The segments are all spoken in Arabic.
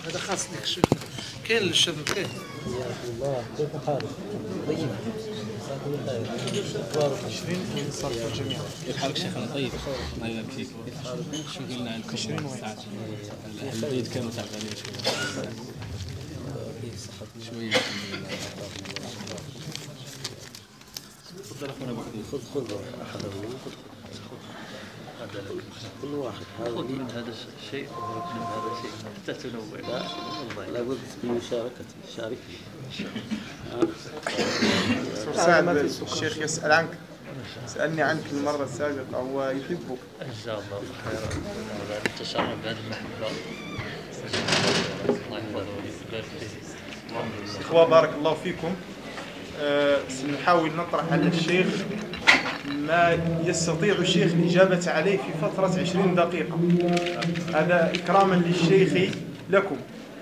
هذا خاص لك شيخ. كاين للشباب كاين. يا الله كيف حالك؟ طيب. 20 صرفوا الجميع. كيف حالك شيخنا؟ طيب الله يبارك فيك. شو قلنا عنكم 20 ساعات اهل البيت كانوا تعبانين شويه. تفضل اخونا ابو حميد. خذ احدهم كل واحد هذا من هذا الشيء ومن هذا الشيء حتى تنوع. لا بد بالمشاركة شاركني. سعد الشيخ يسأل عنك، سألني عنك المرة السابقة ويحبك إن شاء الله خيرا. نتشرف بهذه المحبة. الله يحفظه ويبارك فيه. إخوة بارك الله فيكم. سنحاول نطرح على الشيخ ما يستطيع الشيخ الإجابة عليه في فترة 20 دقيقة، هذا إكراما للشيخ لكم.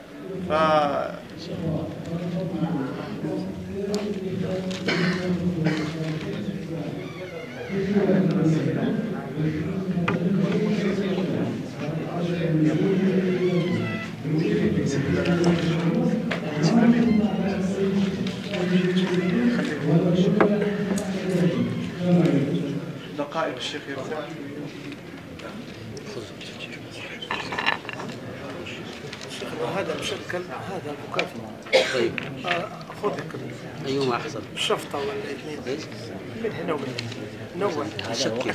دقائق الشيخ يرتاح. هذا مشكل، هذا مكافأة. طيب خذك أيهما أحسن؟ الشفطة ولا الاثنين من هنا ومن هنا نوع. شكل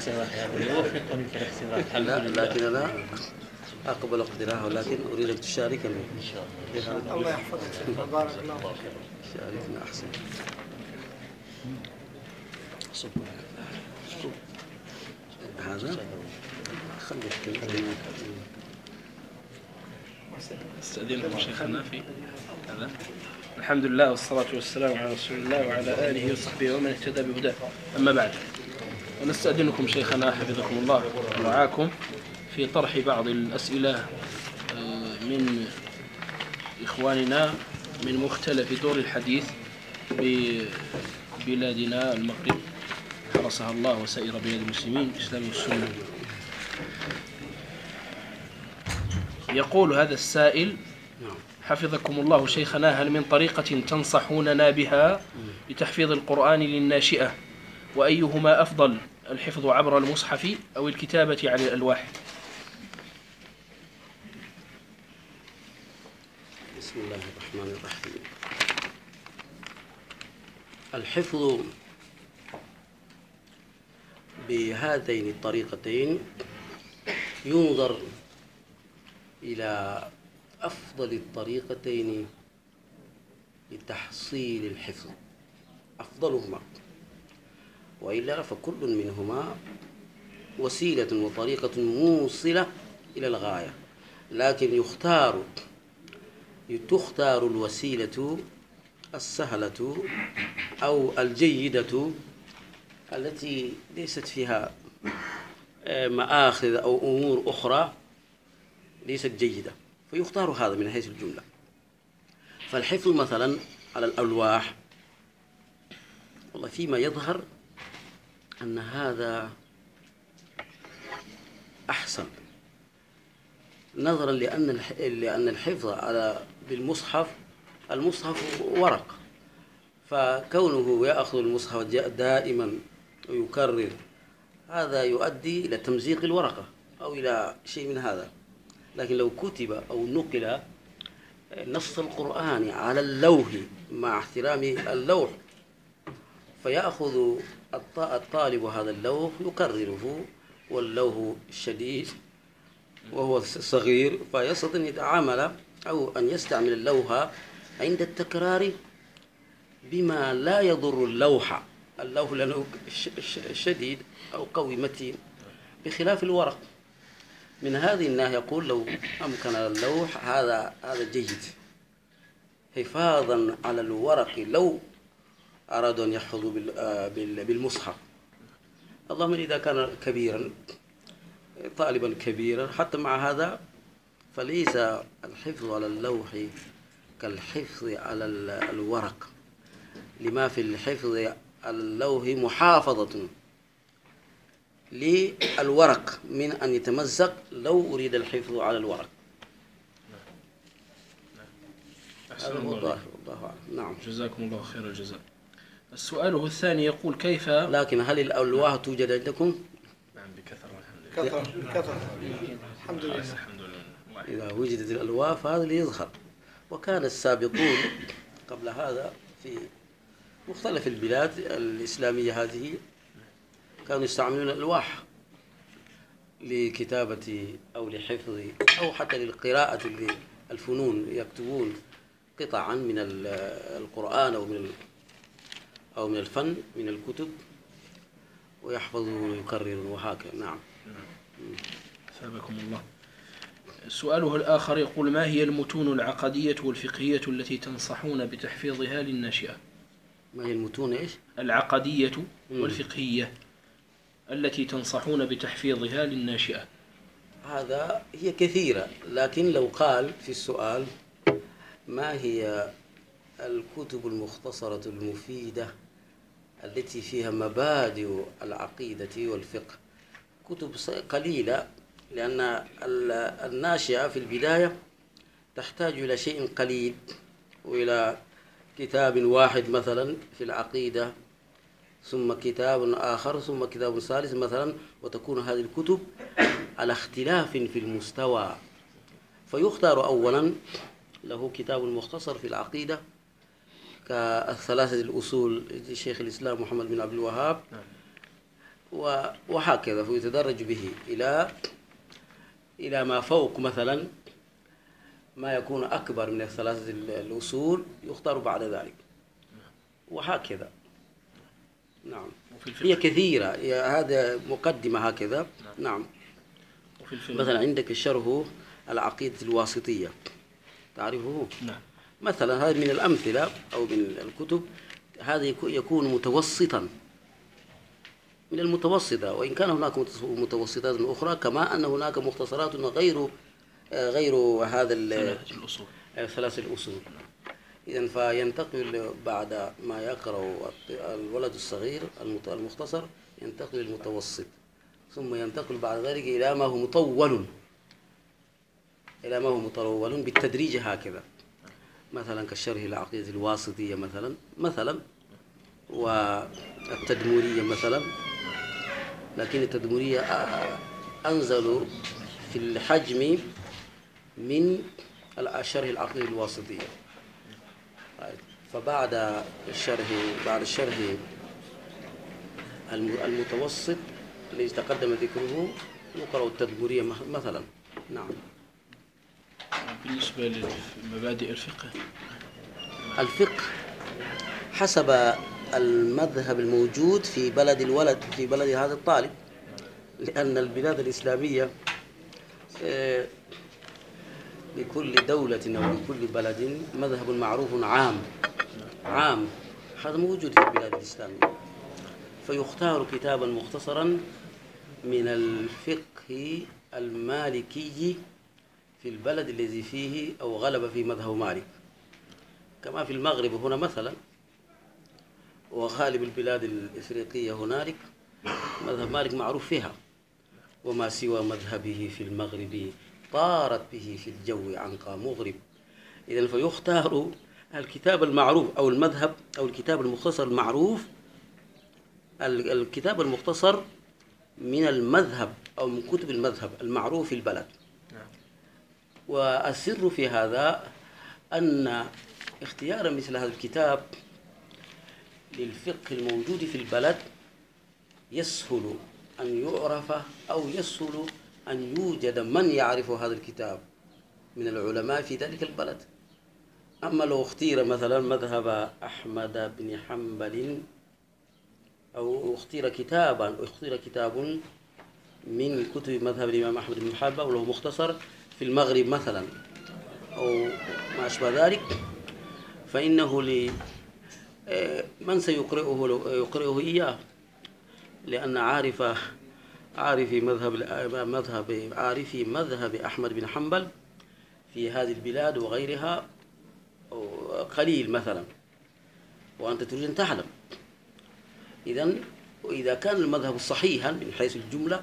لا، لكن أنا أقبل اقتراحه، لكن أريد أن تشاركني إن شاء الله. الله يحفظك. بارك الله فيك. شاركنا أحسن. هذا خليك استأذنكم شيخنا في هذا. الحمد لله والصلاة والسلام على رسول الله وعلى آله وصحبه ومن اهتدى بهداه. أما بعد، ونستأذنكم شيخنا حفظكم الله ورعاكم في طرح بعض الأسئلة من إخواننا من مختلف دور الحديث ببلادنا المغرب، حرسها الله وسائر بلاد المسلمين الإسلام والسنة. يقول هذا السائل حفظكم الله شيخنا: هل من طريقة تنصحوننا بها لتحفيظ القرآن للناشئة؟ وأيهما أفضل، الحفظ عبر المصحف أو الكتابة على الألواح؟ بسم الله الرحمن الرحيم. الحفظ بهاتين الطريقتين ينظر إلى أفضل الطريقتين لتحصيل الحفظ، أفضلهما، وإلا فكل منهما وسيلة وطريقة موصلة إلى الغاية، لكن تختار الوسيلة السهلة أو الجيدة التي ليست فيها مآخذ أو أمور أخرى ليست جيدة، فيختار هذا من حيث الجملة. فالحفظ مثلا على الألواح، والله فيما يظهر أن هذا أحسن، نظرا لأن الحفظ بالمصحف، المصحف ورق، فكونه يأخذ المصحف دائما ويكرر هذا يؤدي إلى تمزيق الورقة أو إلى شيء من هذا. لكن لو كتب أو نقل نص القرآن على اللوح مع احترام اللوح، فيأخذ الطالب هذا اللوح يكرره، واللوح شديد وهو صغير، فيستطيع أن يتعامل أو أن يستعمل اللوح عند التكرار بما لا يضر اللوح لأنه شديد أو قوي متين، بخلاف الورق. من هذه الناحية يقول لو أمكن اللوح هذا جيد حفاظا على الورق لو أرادوا أن يحفظوا بالمصحف. اللهم إذا كان كبيرا، طالبا كبيرا، حتى مع هذا فليس الحفظ على اللوح كالحفظ على الورق، لما في الحفظ على اللوح محافظة للورق من أن يتمزق لو أريد الحفظ على الورق. هذا هو الظاهر والله أعلم. نعم. جزاكم الله خير الجزاء. السؤال الثاني يقول كيف. لكن هل الألواح توجد عندكم؟ نعم بكثرة الحمد لله. كثر الحمد لله. الحمد لله. إذا وجدت الألواح فهذا اللي يظهر. وكان السابقون قبل هذا في مختلف البلاد الإسلامية هذه كانوا يستعملون الألواح لكتابة أو لحفظ أو حتى للقراءة الفنون، يكتبون قطعا من القرآن أو من الفن من الكتب ويحفظون ويكررون وهكذا. نعم. ثابكم الله. سؤاله الآخر يقول ما هي المتون العقدية والفقهية التي تنصحون بتحفيظها للناشئة؟ ما هي المتون إيش؟ العقدية والفقهية التي تنصحون بتحفيظها للناشئة. هذا هي كثيرة، لكن لو قال في السؤال ما هي الكتب المختصرة المفيدة التي فيها مبادئ العقيدة والفقه، كتب قليلة، لأن الناشئة في البداية تحتاج إلى شيء قليل وإلى كتاب واحد مثلا في العقيدة، ثم كتاب آخر، ثم كتاب ثالث مثلا، وتكون هذه الكتب على اختلاف في المستوى. فيختار أولا له كتاب مختصر في العقيدة كالثلاثة الأصول لشيخ الإسلام محمد بن عبد الوهاب، وهكذا فيتدرج به إلى ما فوق، مثلا ما يكون أكبر من الثلاثة الأصول يختار بعد ذلك، وهكذا. نعم. هي كثيرة، هذا مقدمة هكذا. نعم. مثلا عندك الشرح العقيدة الواسطية، تعرفه؟ نعم. مثلا هذا من الأمثلة أو من الكتب، هذا يكون متوسطا من المتوسطة، وإن كان هناك متوسطات أخرى، كما أن هناك مختصرات غير هذا ثلاث الأصول. إذن فينتقل بعد ما يقرأ الولد الصغير المختصر ينتقل للمتوسط، ثم ينتقل بعد ذلك إلى ما هو مطول بالتدريج هكذا، مثلا كالشرح العقيدة الواسطية مثلا والتدمورية مثلا، لكن التدمورية أنزل في الحجم من الشرح العقيدة الواسطية. فبعد الشرح المتوسط الذي تقدم ذكره يقرأ التدمورية مثلا. نعم. بالنسبة لمبادئ الفقه حسب المذهب الموجود في بلد الولد، في بلد هذا الطالب، لأن البلاد الإسلامية لكل دولة أو لكل بلد مذهب معروف عام، هذا موجود في البلاد الإسلامية، فيختار كتابا مختصرا من الفقه المالكي في البلد الذي فيه أو غلب فيه مذهب مالك، كما في المغرب هنا مثلا، وغالب البلاد الإفريقية هنالك مذهب مالك معروف فيها، وما سوى مذهبه في المغرب طارت به في الجو عنقى مغرب. إذن فيختار الكتاب المعروف أو المذهب أو الكتاب المختصر المعروف، الكتاب المختصر من المذهب أو من كتب المذهب المعروف في البلد. والسر في هذا أن اختيار مثل هذا الكتاب للفقه الموجود في البلد يسهل أن يعرف أو يسهل أن يوجد من يعرف هذا الكتاب من العلماء في ذلك البلد. أما لو اختير مثلا مذهب أحمد بن حنبل أو اختير كتاب من كتب مذهب الإمام أحمد بن حنبل وله مختصر في المغرب مثلا أو ما أشبه ذلك، فإنه من سيقرئه إياه، لأن عارفي مذهب أحمد بن حنبل في هذه البلاد وغيرها قليل مثلا، وأنت تريد أن تعلم. إذن وإذا كان المذهب صحيحا من حيث الجملة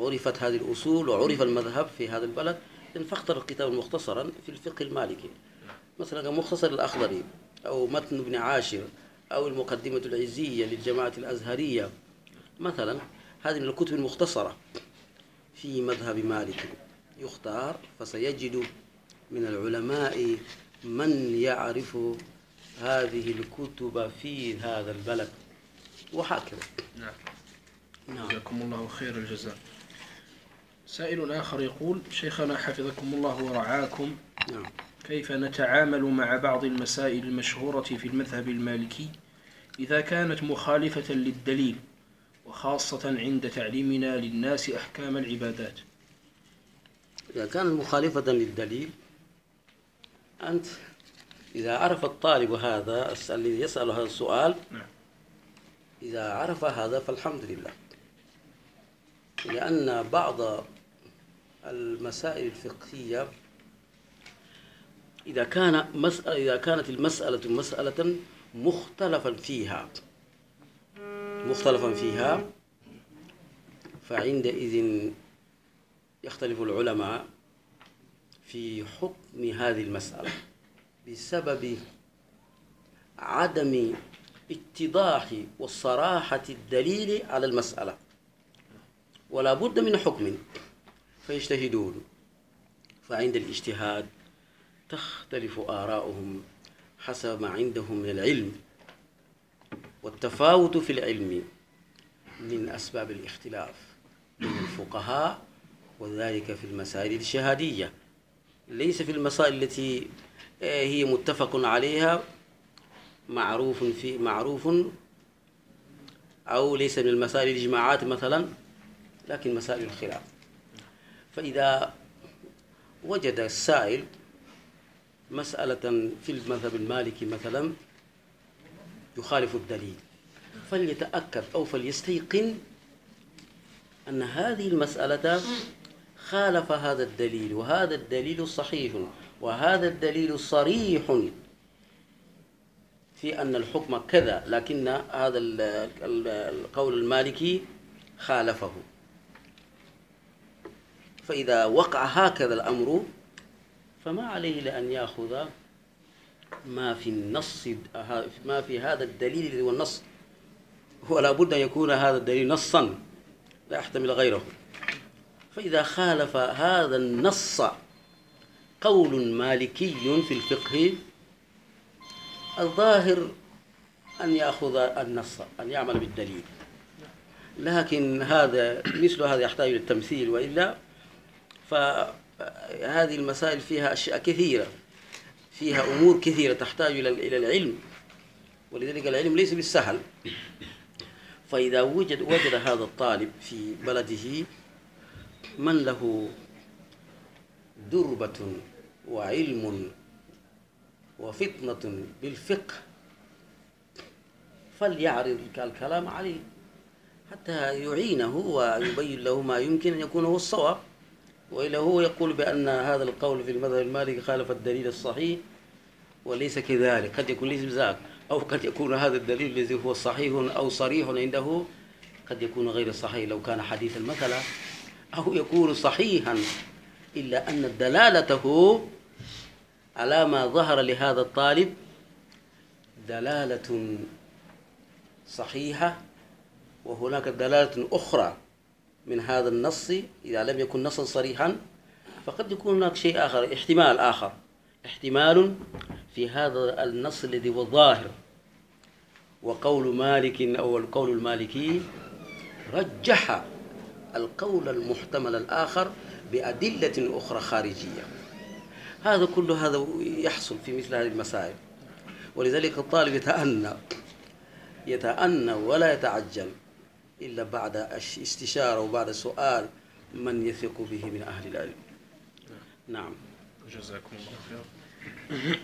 عرفت هذه الأصول وعرف المذهب في هذا البلد، فاختر الكتاب مختصرا في الفقه المالكي، مثلا مختصر الأخضري أو متن ابن عاشر أو المقدمة العزية للجماعة الأزهرية مثلا. هذه من الكتب المختصرة في مذهب مالك، يختار فسيجد من العلماء من يعرف هذه الكتب في هذا البلد، وهكذا. نعم. جزاكم الله خير الجزاء. سائل آخر يقول: شيخنا حفظكم الله ورعاكم، نعم. كيف نتعامل مع بعض المسائل المشهورة في المذهب المالكي إذا كانت مخالفة للدليل، وخاصة عند تعليمنا للناس أحكام العبادات؟ إذا كان مخالفة للدليل، أنت إذا عرف الطالب هذا الذي يسأل هذا السؤال، إذا عرف هذا فالحمد لله، لأن بعض المسائل الفقهية إذا كانت المسألة مسألة مختلفا فيها فعندئذ يختلف العلماء في حكم هذه المسألة بسبب عدم اتضاح وصراحة الدليل على المسألة، ولا بد من حكم، فيجتهدون. فعند الاجتهاد تختلف آراؤهم حسب ما عندهم من العلم، والتفاوت في العلم من أسباب الاختلاف بين الفقهاء، وذلك في المسائل الشهادية، ليس في المسائل التي هي متفق عليها معروف أو ليس من المسائل الإجماعات مثلا، لكن مسائل الخلاف. فإذا وجد السائل مسألة في المذهب المالكي مثلا يخالف الدليل، فليتأكد أو فليستيقن أن هذه المسألة خالف هذا الدليل، وهذا الدليل صحيح، وهذا الدليل صريح في أن الحكم كذا، لكن هذا القول المالكي خالفه. فإذا وقع هكذا الأمر فما عليه لأن يأخذ ما في النص، ما في هذا الدليل الذي هو النص، ولا بد أن يكون هذا الدليل نصا لا يحتمل غيره. فإذا خالف هذا النص قول مالكي في الفقه، الظاهر أن يأخذ النص، أن يعمل بالدليل. لكن مثل هذا يحتاج إلى التمثيل، وإلا فهذه المسائل فيها أشياء كثيرة، فيها أمور كثيرة تحتاج إلى العلم، ولذلك العلم ليس بالسهل. فإذا وجد هذا الطالب في بلده من له دربة وعلم وفطنة بالفقه، فليعرض الكلام عليه حتى يعينه ويبين له ما يمكن أن يكون هو الصواب، وإلا هو يقول بأن هذا القول في المذهب المالكي خالف الدليل الصحيح، وليس كذلك، قد يكون ليس بذاك، أو قد يكون هذا الدليل الذي هو صحيح أو صريح عنده قد يكون غير صحيح لو كان حديثا مثلا، أو يكون صحيحا، إلا أن دلالته على ما ظهر لهذا الطالب دلالة صحيحة، وهناك دلالة أخرى من هذا النص إذا لم يكن نصا صريحا، فقد يكون هناك شيء آخر، احتمال في هذا النص الذي هو ظاهر. وقول مالك أو القول المالكي رجح القول المحتمل الآخر بأدلة أخرى خارجية. كل هذا يحصل في مثل هذه المسائل، ولذلك الطالب يتأنى ولا يتعجل إلا بعد استشارة وبعد سؤال من يثق به من أهل العلم. نعم. جزاكم الله خير.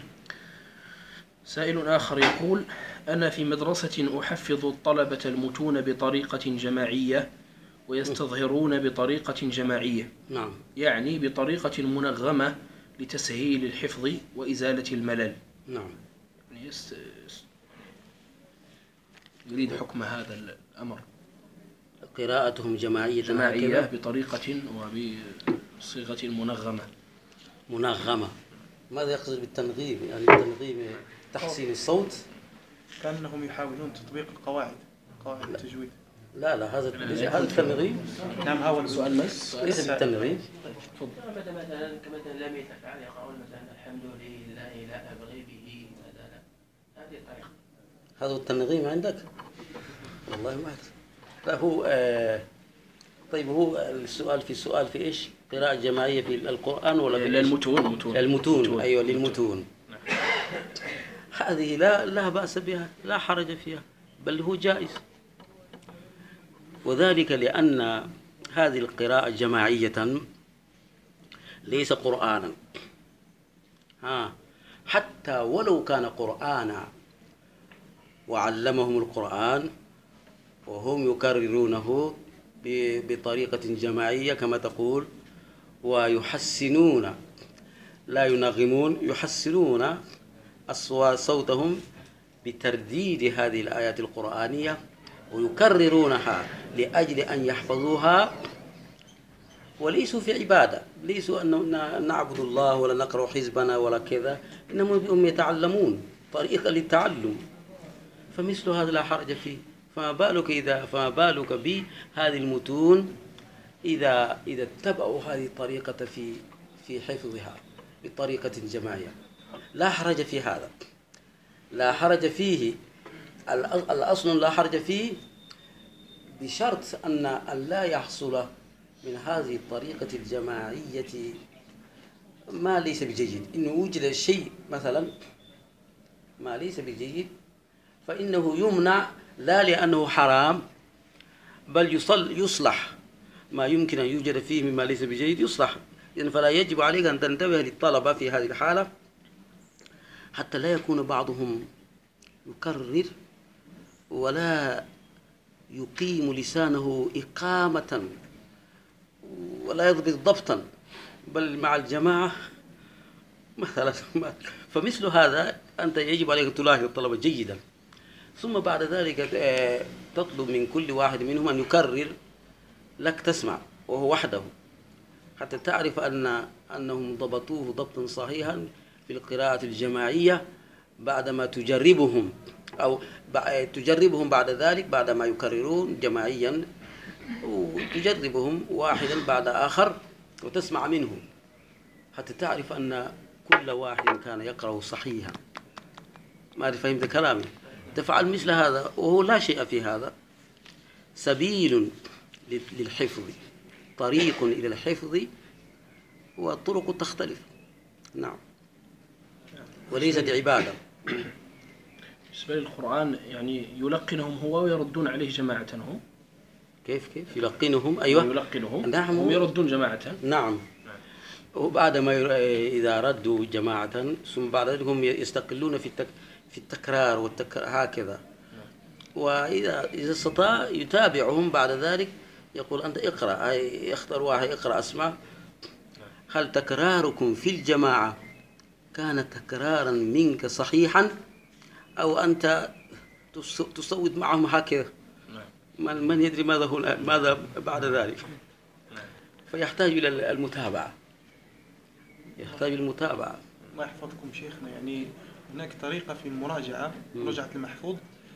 سائل آخر يقول: أنا في مدرسة أحفظ الطلبة المتون بطريقة جماعية ويستظهرون بطريقة جماعية، نعم، يعني بطريقة منغمة لتسهيل الحفظ وإزالة الملل. نعم. يعني يريد حكم هذا الأمر. قراءتهم جماعية جماعية هكذا بطريقة وبصيغة منغمة. منغمة. ماذا يقصد بالتنغيم؟ يعني التنغيم تحسين الصوت؟ كأنهم يحاولون تطبيق قواعد التجويد. لا هذا التنغيم نعم، هذا سؤال مس. ليس بالتنغيم. مثلا كمثلا لم يتفعل يقول مثلا الحمد لله لا أبغي به مثلا، هذه الطريقة. هذا التنغيم عندك؟ والله ما أعرف. فهو طيب هو السؤال في إيش؟ قراءة جماعية في القرآن ولا في للمتون؟ المتون. أيوة للمتون. هذه لا بأس بها، لا حرج فيها، بل هو جائز. وذلك لأن هذه القراءة جماعية ليس قرآنا. حتى ولو كان قرآنا وعلمهم القرآن وهم يكررونه بطريقة جماعية كما تقول، ويحسنون لا ينغمون، يحسنون صوتهم بترديد هذه الآيات القرآنية ويكررونها لأجل أن يحفظوها، وليسوا في عبادة، ليسوا أن نعبد الله ولا نقرأ حزبنا ولا كذا، إنما هم يتعلمون طريقة للتعلم، فمثل هذا لا حرج فيه. فما بالك بهذه المتون إذا اتبعوا هذه الطريقة في حفظها بطريقة جماعية، لا حرج في هذا، لا حرج فيه. الأصل لا حرج فيه بشرط أن لا يحصل من هذه الطريقة الجماعية ما ليس بجيد. إنه وجد شيء مثلا ما ليس بجيد فإنه يمنع، لا لأنه حرام، بل يصلح ما يمكن أن يوجد فيه مما ليس بجيد يصلح. إذن فلا يجب عليك أن تنتبه للطلبة في هذه الحالة حتى لا يكون بعضهم يكرر ولا يقيم لسانه إقامة ولا يضبط ضبطا، بل مع الجماعة مثلا. فمثل هذا أنت يجب عليك أن تلاحظ الطلبة جيدا، ثم بعد ذلك تطلب من كل واحد منهم أن يكرر لك تسمع وهو وحده، حتى تعرف أنهم ضبطوه ضبطا صحيحا في القراءة الجماعية بعدما تجربهم، أو تجربهم بعد ذلك بعدما يكررون جماعيا، وتجربهم واحدا بعد آخر وتسمع منه حتى تعرف أن كل واحد كان يقرأ صحيحا. ما فهمت كلامي؟ تفعل مثل هذا وهو لا شيء في هذا، سبيل للحفظ، طريق إلى الحفظ، والطرق تختلف. نعم، وليست عبادة. بالنسبة للقرآن يعني يلقنهم هو ويردون عليه جماعة هم؟ كيف يلقنهم؟ أيوة يلقنهم. نعم، هم يردون جماعة. نعم، وبعد ما إذا ردوا جماعة ثم بعد ذلك هم يستقلون في التكرار هكذا. وإذا استطاع يتابعهم بعد ذلك، يقول أنت اقرأ، يختار واحد يقرأ أسمع، هل تكراركم في الجماعة كان تكرارا منك صحيحا أو أنت تصوت معهم هكذا؟ من يدري ماذا بعد ذلك؟ فيحتاج إلى المتابعة، يحتاج المتابعة. الله يحفظكم شيخنا، يعني هناك طريقة في المراجعة، مراجعة المحفوظ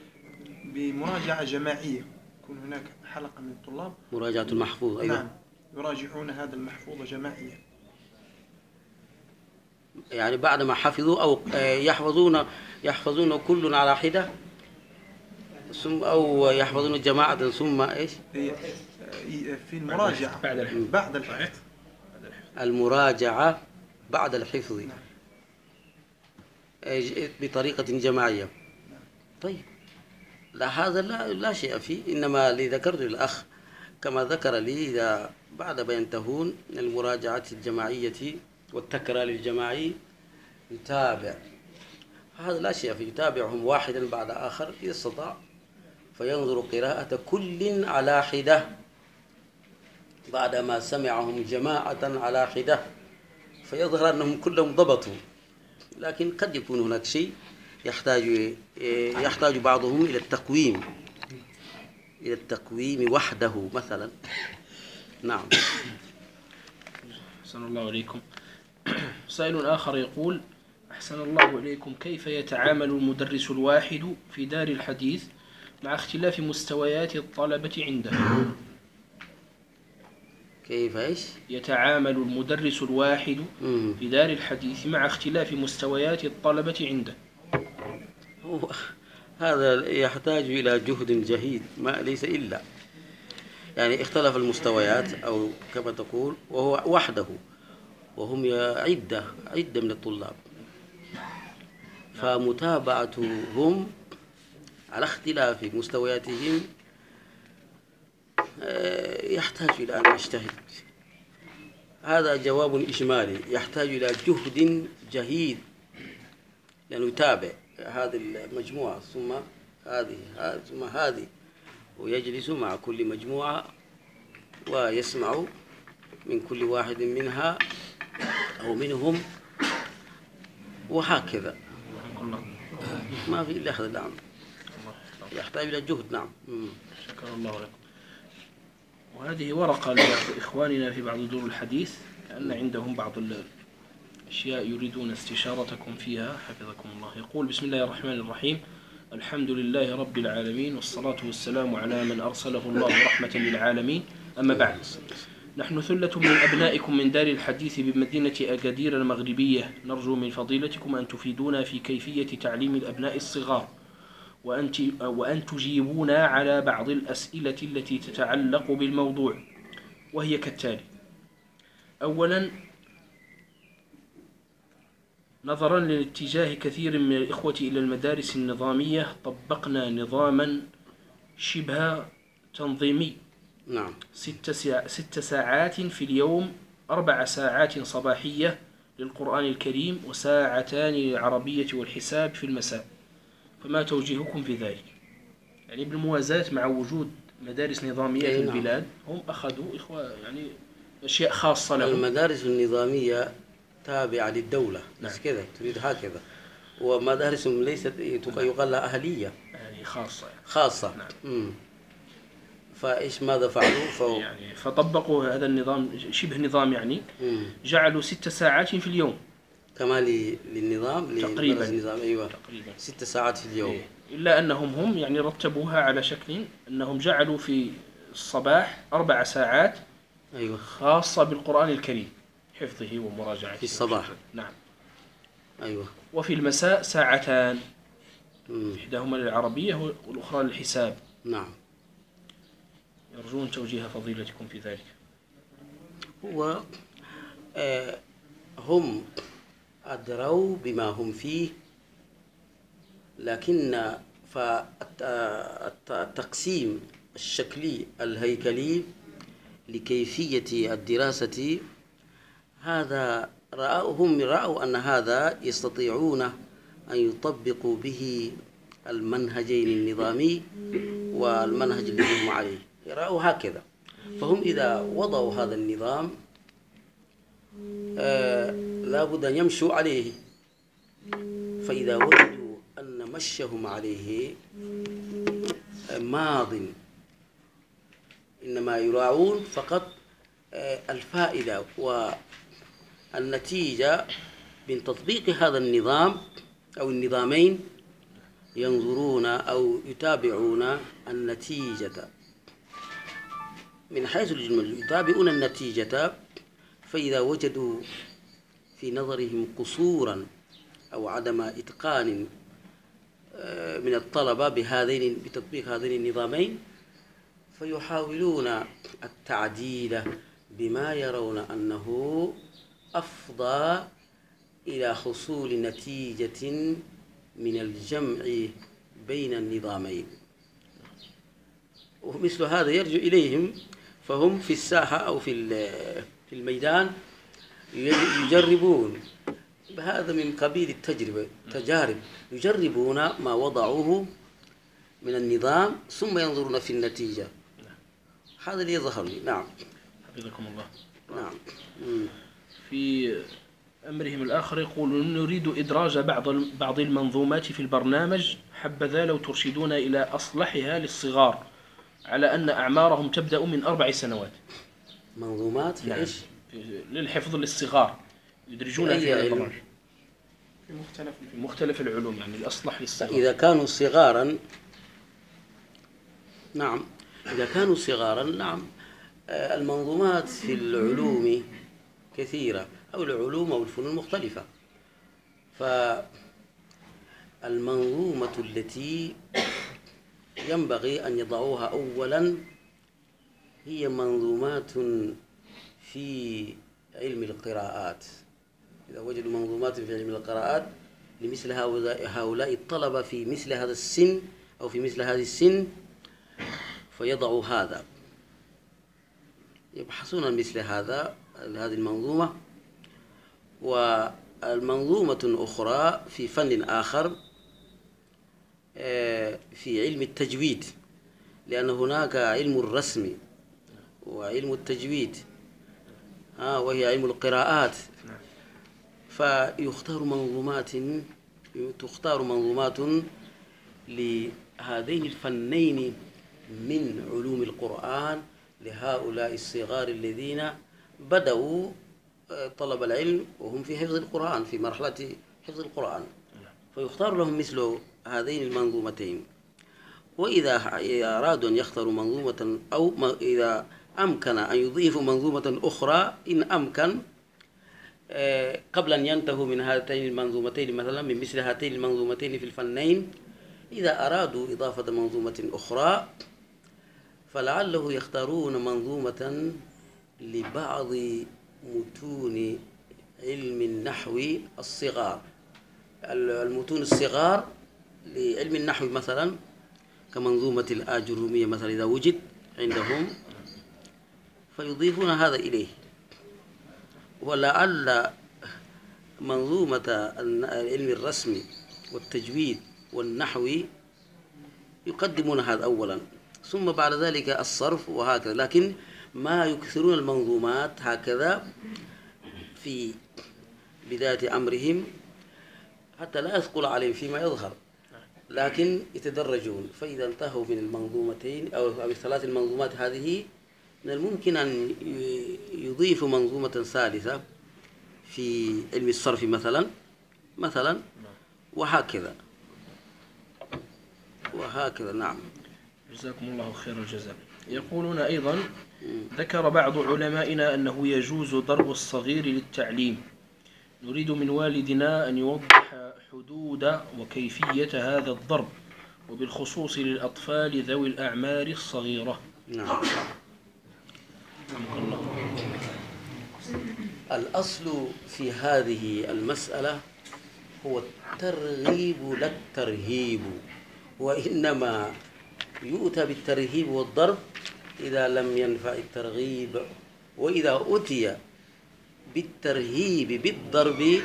بمراجعة جماعية، يكون هناك حلقة من الطلاب مراجعة المحفوظ. أيوة. نعم، يراجعون هذا المحفوظ جماعيا، يعني بعد ما حفظوا أو يحفظون كل على حدة، ثم أو يحفظون جماعة ثم إيش؟ في المراجعة بعد الحفظ. المراجعة بعد الحفظ بطريقة جماعية. طيب، لا هذا لا شيء فيه، إنما اللي ذكرت للأخ كما ذكر لي، إذا بعد ما ينتهون من المراجعة الجماعية والتكرار الجماعي يتابع، هذا لا شيء فيه، يتابعهم واحدا بعد آخر إذا استطاع، فينظر قراءة كل على حدة بعدما سمعهم جماعة على حدة، فيظهر أنهم كلهم ضبطوا. لكن قد يكون هناك شيء يحتاج بعضهم إلى التقويم، إلى التقويم وحده مثلا. نعم. أحسن الله إليكم. سائل آخر يقول: أحسن الله إليكم، كيف يتعامل المدرس الواحد في دار الحديث مع اختلاف مستويات الطلبة عنده؟ كيف إيش؟ يتعامل المدرس الواحد في دار الحديث مع اختلاف مستويات الطلبة عنده. هذا يحتاج إلى جهد جهيد، ما ليس إلا يعني اختلف المستويات أو كما تقول، وهو وحده وهم عدة من الطلاب، فمتابعتهم على اختلاف مستوياتهم يحتاج إلى أن يجتهد. هذا جواب إجمالي، يحتاج إلى جهد جهيد لأنه يتابع هذه المجموعة ثم هذه ثم هذه، ويجلس مع كل مجموعة ويسمع من كل واحد منها أو منهم، وهكذا ما في إلا هذا. نعم، يحتاج إلى جهد. نعم. شكر الله لكم. وهذه ورقة لإخواننا في بعض دور الحديث، لأن عندهم بعض الأشياء يريدون استشارتكم فيها حفظكم الله. يقول: بسم الله الرحمن الرحيم، الحمد لله رب العالمين، والصلاة والسلام على من أرسله الله رحمة للعالمين، أما بعد. نحن ثلة من أبنائكم من دار الحديث بمدينة أكادير المغربية، نرجو من فضيلتكم أن تفيدونا في كيفية تعليم الأبناء الصغار، وأن تجيبونا على بعض الأسئلة التي تتعلق بالموضوع، وهي كالتالي: أولا، نظرا لاتجاه كثير من الإخوة إلى المدارس النظامية، طبقنا نظاما شبه تنظيمي. نعم. 6 ساعات في اليوم، 4 ساعات صباحية للقرآن الكريم، وساعتان للعربية والحساب في المساء، فما توجيهكم في ذلك؟ يعني بالموازاة مع وجود مدارس نظامية في البلاد، هم أخذوا يعني أشياء خاصة لهم. المدارس النظامية تابعة للدولة. نعم. بس كذا تريد هكذا، ومدارس ليست يقال لها أهلية، يعني خاصة. نعم. فإيش ماذا فعلوا؟ يعني فطبقوا هذا النظام شبه نظام، يعني جعلوا 6 ساعات في اليوم كما للنظام تقريبا. النظام. أيوة. تقريبا 6 ساعات في اليوم. إلا أنهم هم يعني رتبوها على شكل أنهم جعلوا في الصباح 4 ساعات أيوة خاصة بالقرآن الكريم، حفظه ومراجعته في الصباح. نعم. أيوة. وفي المساء 2 ساعات، إحداهما للعربية والأخرى للحساب. نعم. يرجون توجيه فضيلتكم في ذلك. هو هم أدروا بما هم فيه، لكن فالتقسيم الشكلي الهيكلي لكيفية الدراسة هذا هم رأوا أن هذا يستطيعون أن يطبقوا به المنهجين النظامي والمنهج الذي هم عليه، رأوا هكذا. فهم إذا وضعوا هذا النظام لا بد أن يمشوا عليه، فإذا وجدوا أن مشيهم عليه ماض، إنما يراعون فقط الفائدة والنتيجة من تطبيق هذا النظام أو النظامين، ينظرون أو يتابعون النتيجة من حيث الجمل، يتابعون النتيجة. فإذا وجدوا في نظرهم قصورا أو عدم إتقان من الطلبة بتطبيق هذين النظامين، فيحاولون التعديل بما يرون أنه أفضى إلى حصول نتيجة من الجمع بين النظامين. ومثل هذا يرجع إليهم، فهم في الساحة أو في الميدان يجربون، هذا من قبيل تجارب، يجربون ما وضعوه من النظام ثم ينظرون في النتيجة. هذا اللي يظهر لي. نعم. حفظكم الله. نعم. في أمرهم الآخر يقول: نريد إدراج بعض المنظومات في البرنامج، حبذا لو ترشدون إلى أصلحها للصغار، على أن أعمارهم تبدأ من 4 سنوات. منظومات في نعم. إيش؟ للحفظ للصغار يدرجونها في في أي علم؟ البرامج في مختلف العلوم، يعني الأصلح للصغار. إذا كانوا صغارا نعم، إذا كانوا صغارا نعم. المنظومات في العلوم كثيرة، أو العلوم أو الفنون المختلفة. فالمنظومة التي ينبغي أن يضعوها أولا هي منظومات في علم القراءات. إذا وجدوا منظومات في علم القراءات لمثل هؤلاء الطلبة في مثل هذا السن أو في مثل هذه السن، فيضعوا هذا، يبحثون مثل هذه المنظومة. والمنظومة أخرى في فن آخر في علم التجويد، لأن هناك علم الرسم وعلم التجويد وهي علم القراءات. تختار منظومات لهذين الفنين من علوم القرآن لهؤلاء الصغار الذين بدأوا طلب العلم وهم في حفظ القرآن، في مرحلة حفظ القرآن، فيختار لهم مثل هذين المنظومتين. وإذا أرادوا أن يختاروا منظومة، أو إذا أمكن أن يضيفوا منظومة أخرى إن أمكن، قبل أن ينتهوا من هاتين المنظومتين، مثلا من مثل هاتين المنظومتين في الفنين، إذا أرادوا إضافة منظومة أخرى فلعله يختارون منظومة لبعض متون علم النحو الصغار. المتون الصغار لعلم النحو مثلا كمنظومة الآجرومية مثلا إذا وجد عندهم، فيضيفون هذا إليه. ولعل منظومة علم الرسم والتجويد والنحو يقدمون هذا أولا، ثم بعد ذلك الصرف وهكذا. لكن ما يكثرون المنظومات هكذا في بداية أمرهم حتى لا يثقل عليهم فيما يظهر، لكن يتدرجون. فإذا انتهوا من المنظومتين أو الثلاث المنظومات هذه، من الممكن أن يضيفوا منظومة ثالثة في علم الصرف مثلا وهكذا. نعم. جزاكم الله خير الجزاء. يقولون أيضا: ذكر بعض علمائنا أنه يجوز ضرب الصغير للتعليم، نريد من والدنا أن يوضح حدود وكيفية هذا الضرب، وبالخصوص للأطفال ذوي الأعمار الصغيرة. نعم. الأصل في هذه المسألة هو الترغيب لا الترهيب، وإنما يؤتى بالترهيب والضرب إذا لم ينفع الترغيب. وإذا أتي بالترهيب بالضرب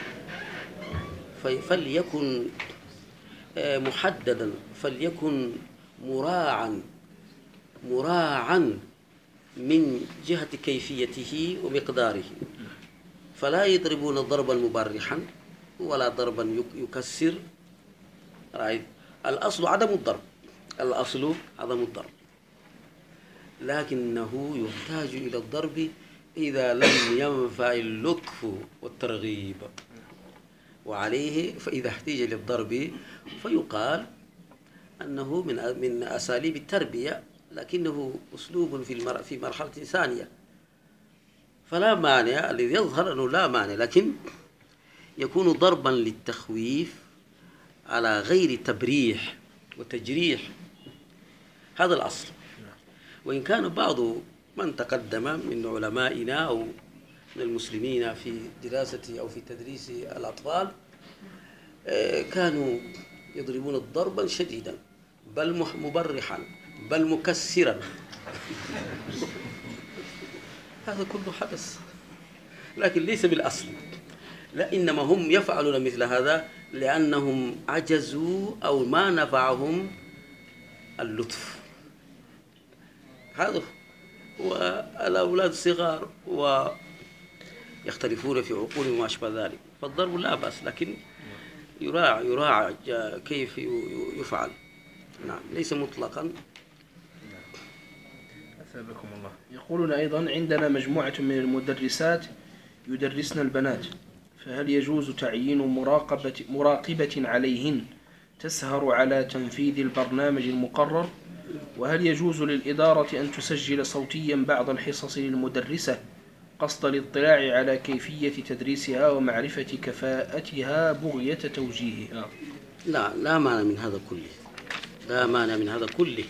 فليكن محددا، فليكن مراعا من جهة كيفيته ومقداره، فلا يضربون ضربا مبرحا ولا ضربا يكسر. الأصل عدم الضرب، لكنه يحتاج إلى الضرب إذا لم ينفع اللطف والترغيب، وعليه فإذا احتاج للضرب فيقال أنه من أساليب التربية، لكنه أسلوب في مرحلة ثانية، فلا مانع. الذي يظهر أنه لا مانع، لكن يكون ضربا للتخويف على غير تبريح وتجريح. هذا الأصل. وإن كان بعض من تقدم من علمائنا أو من المسلمين في دراسة أو في تدريس الأطفال كانوا يضربون ضربا شديدا، بل مبرحا، بل مكسرا. هذا كله حدث، لكن ليس بالأصل. لا، إنما هم يفعلون مثل هذا لأنهم عجزوا أو ما نفعهم اللطف. هذا والأولاد صغار ويختلفون في عقولهم وما أشبه ذلك، فالضرب لا بأس، لكن يراعى كيف يفعل. نعم، ليس مطلقا. أثابكم الله. يقولون أيضا عندنا مجموعة من المدرسات يدرسن البنات، فهل يجوز تعيين مراقبة عليهن تسهر على تنفيذ البرنامج المقرر؟ وهل يجوز للإدارة أن تسجل صوتيا بعض الحصص للمدرسة قصد الاطلاع على كيفية تدريسها ومعرفة كفاءتها بغية توجيهها؟ لا مانع من هذا كله، لا مانع من هذا كله.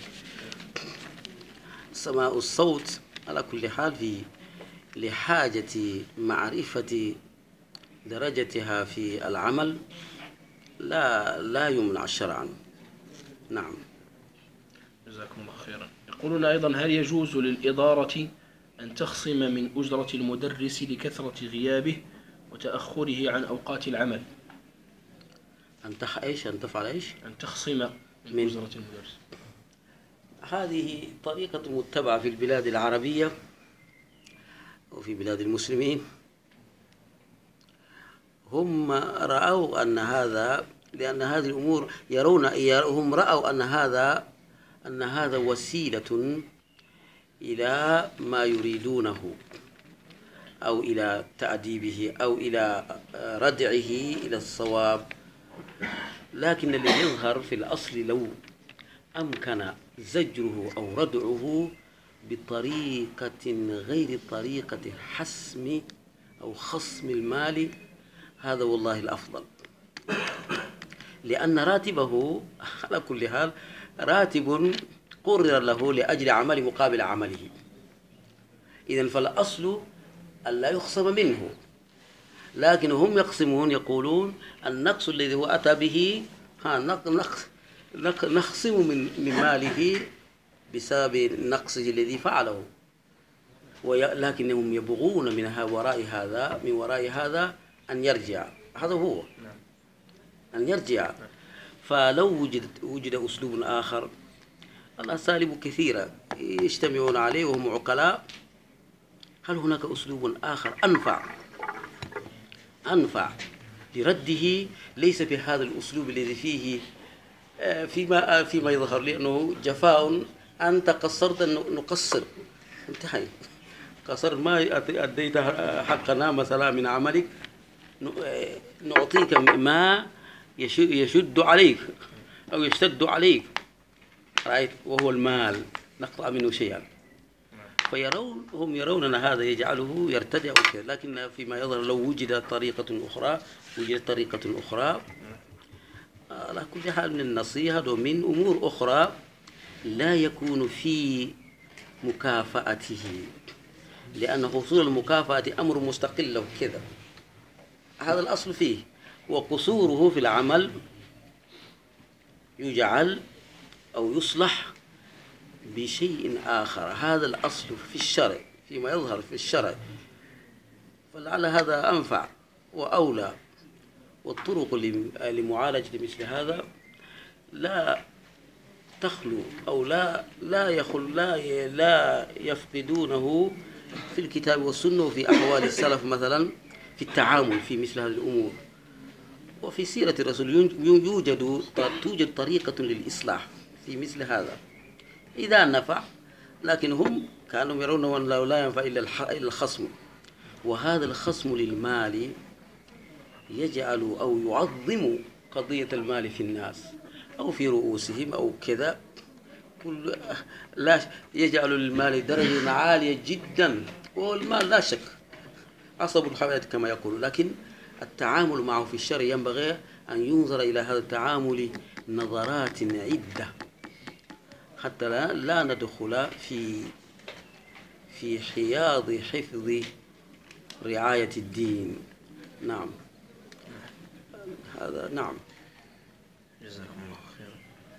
سماع الصوت على كل حال لحاجة معرفة درجتها في العمل لا يمنع شرعا. نعم. جزاكم الله خيرا. يقولون أيضا هل يجوز للإدارة أن تخصم من أجرة المدرس لكثرة غيابه وتأخره عن أوقات العمل؟ أن تفعل إيش؟ أن تخصم من أجرة المدرس. هذه طريقة متبعة في البلاد العربية وفي بلاد المسلمين. هم رأوا أن هذا، لأن هذه الأمور هم رأوا أن هذا وسيلة إلى ما يريدونه، أو إلى تأديبه، أو إلى ردعه إلى الصواب. لكن الذي يظهر في الأصل لو أمكن زجره أو ردعه بطريقة غير طريقة حسم أو خصم المال، هذا والله الأفضل، لأن راتبه على كل حال راتب قرر له لأجل عمل مقابل عمله. إذن فالأصل ألا يخصم منه، لكن هم يقسمون، يقولون النقص الذي هو أتى به نخصم من ماله بسبب نقصه الذي فعله، لكنهم يبغون من وراء هذا أن يرجع. هذا هو أن يرجع. فلو وجد أسلوب آخر، الأساليب كثيرة يجتمعون عليه وهم عقلاء، هل هناك أسلوب آخر أنفع لرده، ليس بهذا الأسلوب الذي فيه فيما يظهر لي أنه جفاء، أنت قصرت نقصر، انتهي، قصر ما أديت حقنا مثلا من عملك، نعطيك ما يشد عليك أو يشتد عليك، رأيت، وهو المال، نقطع منه شيئا. هم يرون أن هذا يجعله يرتدع كذا، لكن فيما يظهر لو وجدت طريقة أخرى على كل حال من النصيحة ومن أمور أخرى لا يكون في مكافأته، لأن حصول المكافأة أمر مستقل له كذا، هذا الأصل فيه. وقصوره في العمل يجعل أو يصلح بشيء آخر، هذا الأصل في الشرع، فيما يظهر في الشرع، فلعل هذا أنفع وأولى. والطرق لمعالجة مثل هذا لا تخلو أو لا يفقدونه في الكتاب والسنة وفي أحوال السلف، مثلا في التعامل في مثل هذه الأمور. وفي سيرة الرسول توجد طريقة للإصلاح في مثل هذا إذا نفع، لكن هم كانوا يرون أنه لا ينفع إلا الخصم، وهذا الخصم للمال يجعل أو يعظم قضية المال في الناس أو في رؤوسهم أو كذا، لا يجعل المال درجة عالية جدا، والمال لا شك عصب الحياة كما يقول، لكن التعامل معه في الشرع ينبغي أن ينظر إلى هذا التعامل نظرات عدة حتى لا ندخل في حياض حفظ رعاية الدين. نعم، هذا نعم. جزاكم الله خيرا.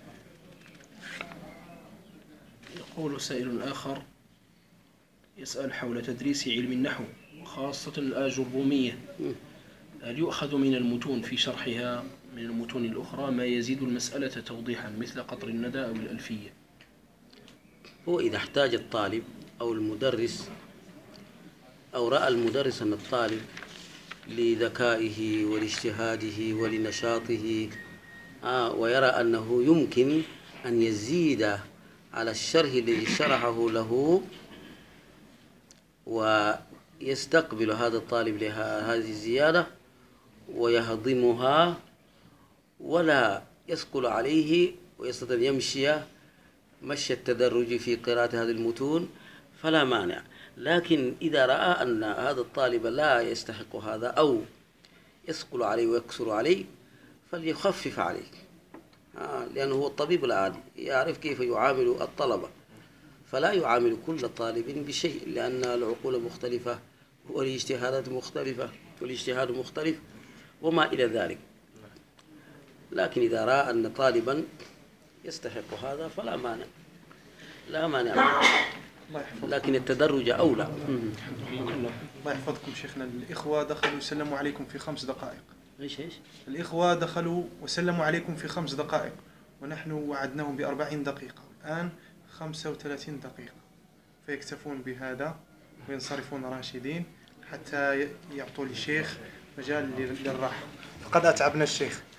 يقول سائل آخر يسأل حول تدريس علم النحو وخاصة الآجرومية، هل يؤخذ من المتون في شرحها من المتون الأخرى ما يزيد المسألة توضيحا مثل قطر الندى أو الألفية؟ هو إذا احتاج الطالب أو المدرس أو رأى المدرس أن الطالب لذكائه ولاجتهاده ولنشاطه ويرى أنه يمكن أن يزيد على الشرح الذي شرحه له، ويستقبل هذا الطالب لهذه الزيادة ويهضمها ولا يثقل عليه، ويستطيع أن يمشي مشي التدرج في قراءة هذه المتون فلا مانع. لكن إذا رأى أن هذا الطالب لا يستحق هذا أو يثقل عليه ويكسر عليه فليخفف عليه، لأنه هو الطبيب العادي يعرف كيف يعامل الطلبة، فلا يعامل كل طالب بشيء، لأن العقول مختلفة والاجتهادات مختلفة والاجتهاد مختلف وما إلى ذلك. لكن إذا رأى أن طالبا يستحق هذا فلا مانع، لا مانع، لكن التدرج أولى. الله يحفظكم شيخنا. الإخوة دخلوا وسلموا عليكم في 5 دقائق. إيش الإخوة دخلوا وسلموا عليكم في 5 دقائق، ونحن وعدناهم ب40 دقيقة، الآن 35 دقيقة، فيكتفون بهذا وينصرفون راشدين حتى يعطوا للشيخ مجال للراحة، فقد أتعبنا الشيخ.